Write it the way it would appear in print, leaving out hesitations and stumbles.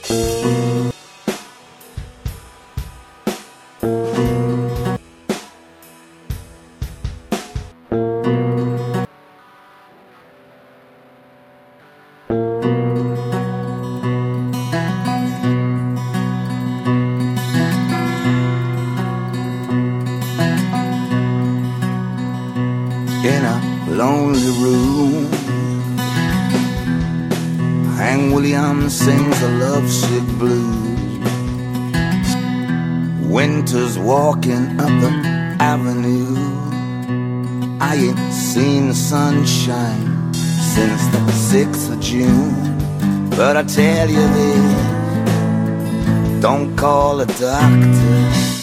In a lonely room, Hank Williams sings the lovesick blues. Winter's walking up the avenue. I ain't seen the sunshine since the 6th of June. But I tell you this, don't call a doctor.